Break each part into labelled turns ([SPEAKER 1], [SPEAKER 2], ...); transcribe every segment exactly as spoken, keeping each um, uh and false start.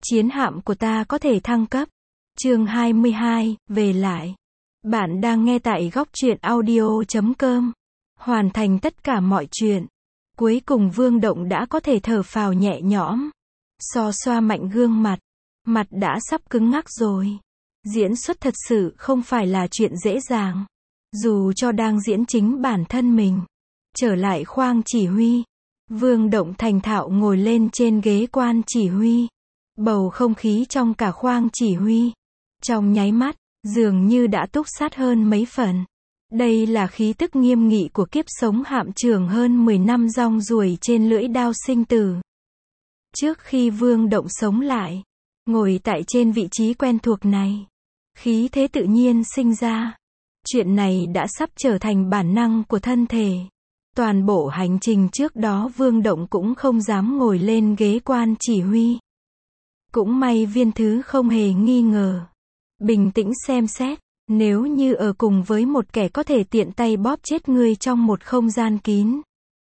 [SPEAKER 1] Chiến hạm của ta có thể thăng cấp. Chương hai mươi hai, về lại. Bạn đang nghe tại góc truyện audio chấm com. Hoàn thành tất cả mọi chuyện. Cuối cùng Vương Động đã có thể thở phào nhẹ nhõm. So xoa mạnh gương mặt. Mặt đã sắp cứng ngắc rồi. Diễn xuất thật sự không phải là chuyện dễ dàng. Dù cho đang diễn chính bản thân mình. Trở lại khoang chỉ huy. Vương Động thành thạo ngồi lên trên ghế quan chỉ huy. Bầu không khí trong cả khoang chỉ huy. Trong nháy mắt, dường như đã túc sát hơn mấy phần. Đây là khí tức nghiêm nghị của kiếp sống hạm trưởng hơn mười năm rong ruổi trên lưỡi đao sinh tử. Trước khi Vương Động sống lại, ngồi tại trên vị trí quen thuộc này, khí thế tự nhiên sinh ra. Chuyện này đã sắp trở thành bản năng của thân thể. Toàn bộ hành trình trước đó Vương Động cũng không dám ngồi lên ghế quan chỉ huy. Cũng may Viên Thứ không hề nghi ngờ. Bình tĩnh xem xét, nếu như ở cùng với một kẻ có thể tiện tay bóp chết ngươi trong một không gian kín.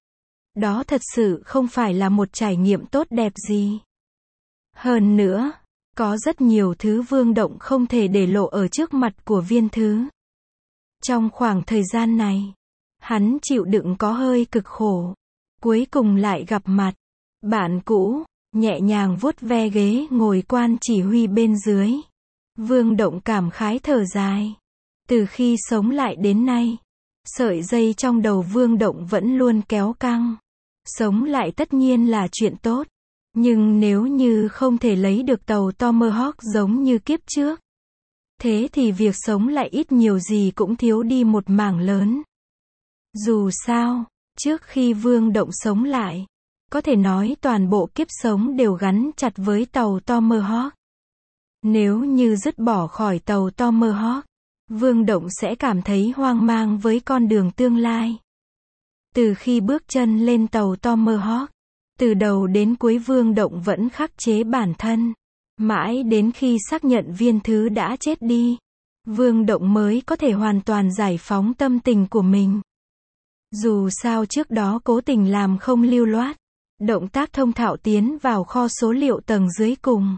[SPEAKER 1] Đó thật sự không phải là một trải nghiệm tốt đẹp gì. Hơn nữa, có rất nhiều thứ Vương Động không thể để lộ ở trước mặt của Viên Thứ. Trong khoảng thời gian này, hắn chịu đựng có hơi cực khổ. Cuối cùng lại gặp mặt. Bạn cũ, nhẹ nhàng vuốt ve ghế ngồi quan chỉ huy bên dưới. Vương Động cảm khái thở dài. Từ khi sống lại đến nay, sợi dây trong đầu Vương Động vẫn luôn kéo căng. Sống lại tất nhiên là chuyện tốt. Nhưng nếu như không thể lấy được tàu Tomahawk giống như kiếp trước, thế thì việc sống lại ít nhiều gì cũng thiếu đi một mảng lớn. Dù sao, trước khi Vương Động sống lại, có thể nói toàn bộ kiếp sống đều gắn chặt với tàu Tomahawk. Nếu như dứt bỏ khỏi tàu Tomahawk, Vương Động sẽ cảm thấy hoang mang với con đường tương lai. Từ khi bước chân lên tàu Tomahawk, từ đầu đến cuối Vương Động vẫn khắc chế bản thân. Mãi đến khi xác nhận Viên Thứ đã chết đi, Vương Động mới có thể hoàn toàn giải phóng tâm tình của mình. Dù sao trước đó cố tình làm không lưu loát, động tác thông thạo tiến vào kho số liệu tầng dưới cùng.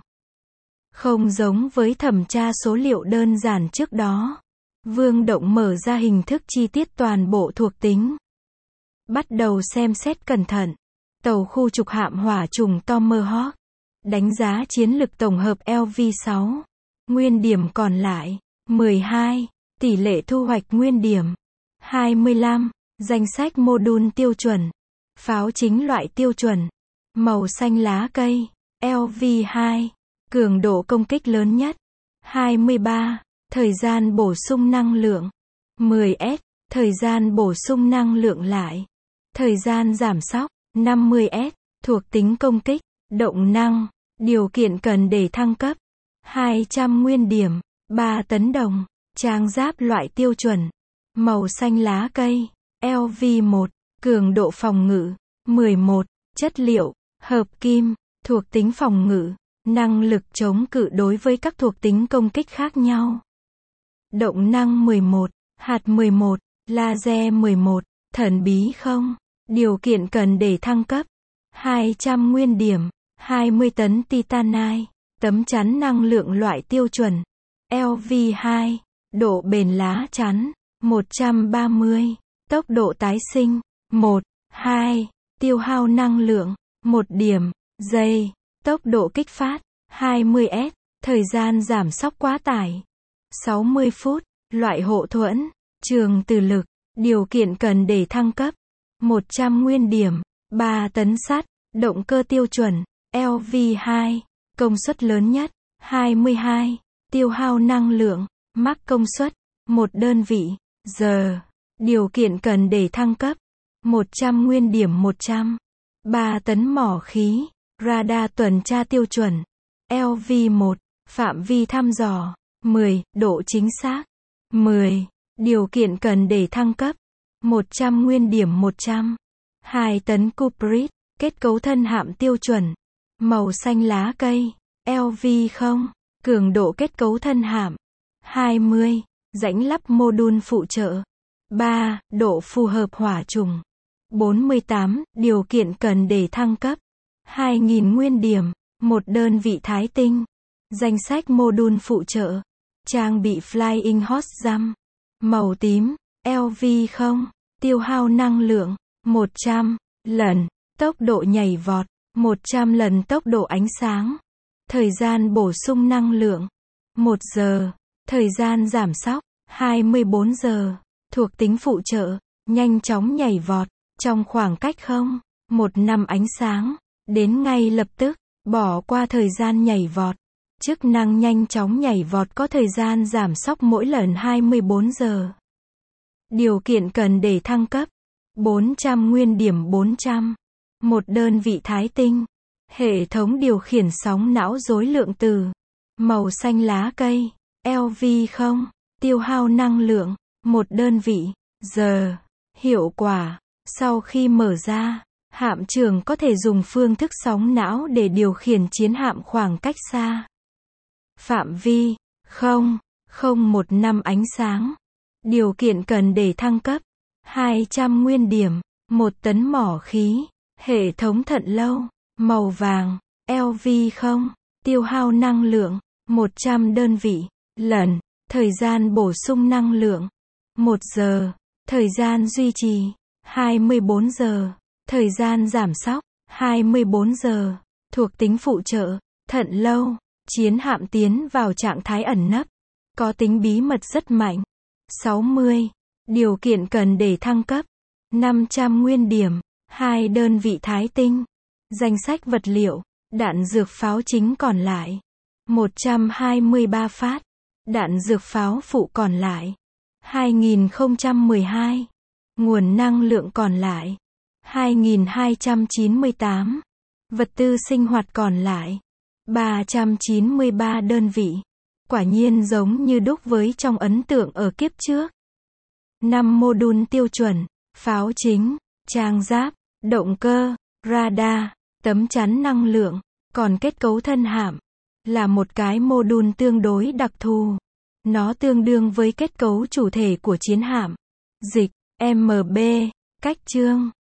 [SPEAKER 1] Không giống với thẩm tra số liệu đơn giản trước đó, Vương Động mở ra hình thức chi tiết toàn bộ thuộc tính. Bắt đầu xem xét cẩn thận. Tàu khu trục hạm hỏa trùng Tomahawk. Đánh giá chiến lực tổng hợp L V sáu. Nguyên điểm còn lại, mười hai. Tỷ lệ thu hoạch nguyên điểm, hai mươi lăm. Danh sách mô đun tiêu chuẩn. Pháo chính loại tiêu chuẩn. Màu xanh lá cây, L V hai. Cường độ công kích lớn nhất, hai mươi ba. Thời gian bổ sung năng lượng, mười S. Thời gian bổ sung năng lượng lại. Thời gian giảm sóc, năm mươi S. Thuộc tính công kích, động năng. Điều kiện cần để thăng cấp, hai trăm nguyên điểm, ba tấn đồng. Trang giáp loại tiêu chuẩn, màu xanh lá cây, L V một. Cường độ phòng ngự, mười một. Chất liệu, hợp kim. Thuộc tính phòng ngự, năng lực chống cự đối với các thuộc tính công kích khác nhau. Động năng mười một. Hạt mười một. Laser mười một. Thần bí không. Điều kiện cần để thăng cấp, hai trăm nguyên điểm, hai mươi tấn titanite. Tấm chắn năng lượng loại tiêu chuẩn, L V hai. Độ bền lá chắn, một trăm ba mươi. Tốc độ tái sinh, một, hai. Tiêu hao năng lượng, một điểm, giây. Tốc độ kích phát, hai mươi S. Thời gian giảm sóc quá tải, sáu mươi phút. Loại hộ thuẫn, trường từ lực. Điều kiện cần để thăng cấp, một trăm nguyên điểm, ba tấn sắt. Động cơ tiêu chuẩn, L V hai. Công suất lớn nhất, hai mươi hai. Tiêu hao năng lượng, mắc công suất, một đơn vị, giờ. Điều kiện cần để thăng cấp, một trăm nguyên điểm một trăm. ba tấn mỏ khí. Radar tuần tra tiêu chuẩn, L V một. Phạm vi thăm dò, mười. Độ chính xác, mười. Điều kiện cần để thăng cấp, một trăm nguyên điểm một trăm. hai tấn cuprit. Kết cấu thân hạm tiêu chuẩn, màu xanh lá cây, L V không. Cường độ kết cấu thân hạm, hai mươi. Rãnh lắp mô đun phụ trợ, ba. Độ phù hợp hỏa trùng, bốn mươi tám. Điều kiện cần để thăng cấp, hai nghìn nguyên điểm, một đơn vị Thái tinh. Danh sách mô-đun phụ trợ. Trang bị Flying Horse Jump. Màu tím, lờ vê không. Tiêu hao năng lượng, một trăm lần. Tốc độ nhảy vọt, một trăm lần tốc độ ánh sáng. Thời gian bổ sung năng lượng, một giờ. Thời gian giảm sóc, hai mươi bốn giờ. Thuộc tính phụ trợ, nhanh chóng nhảy vọt, trong khoảng cách không, một năm ánh sáng, đến ngay lập tức, bỏ qua thời gian nhảy vọt. Chức năng nhanh chóng nhảy vọt có thời gian giảm sóc mỗi lần hai mươi bốn giờ. Điều kiện cần để thăng cấp. bốn trăm nguyên điểm bốn trăm. Một đơn vị Thái tinh. Hệ thống điều khiển sóng não rối lượng từ. Màu xanh lá cây. lờ vê không. Tiêu hao năng lượng. Một đơn vị. Giờ. Hiệu quả. Sau khi mở ra, hạm trưởng có thể dùng phương thức sóng não để điều khiển chiến hạm khoảng cách xa. Phạm vi. không, không một năm ánh sáng. Điều kiện cần để thăng cấp. hai trăm nguyên điểm. một tấn mỏ khí. Hệ thống thận lâu. Màu vàng. lờ vê không. Tiêu hao năng lượng. một trăm đơn vị. Lần. Thời gian bổ sung năng lượng. một giờ. Thời gian duy trì. hai mươi bốn giờ. Thời gian giảm sóc. hai mươi bốn giờ. Thuộc tính phụ trợ. Thận lâu. Chiến hạm tiến vào trạng thái ẩn nấp. Có tính bí mật rất mạnh. sáu mươi. Điều kiện cần để thăng cấp. năm trăm nguyên điểm. hai đơn vị Thái tinh. Danh sách vật liệu. Đạn dược pháo chính còn lại. một trăm hai mươi ba phát. Đạn dược pháo phụ còn lại. hai nghìn không trăm mười hai. Nguồn năng lượng còn lại. hai nghìn hai trăm chín mươi tám. Vật tư sinh hoạt còn lại. ba trăm chín mươi ba đơn vị. Quả nhiên giống như đúc với trong ấn tượng ở kiếp trước. năm mô đun tiêu chuẩn. Pháo chính, trang giáp, động cơ, radar, tấm chắn năng lượng. Còn kết cấu thân hạm là một cái mô đun tương đối đặc thù. Nó tương đương với kết cấu chủ thể của chiến hạm. Dịch, em bê, cách chương.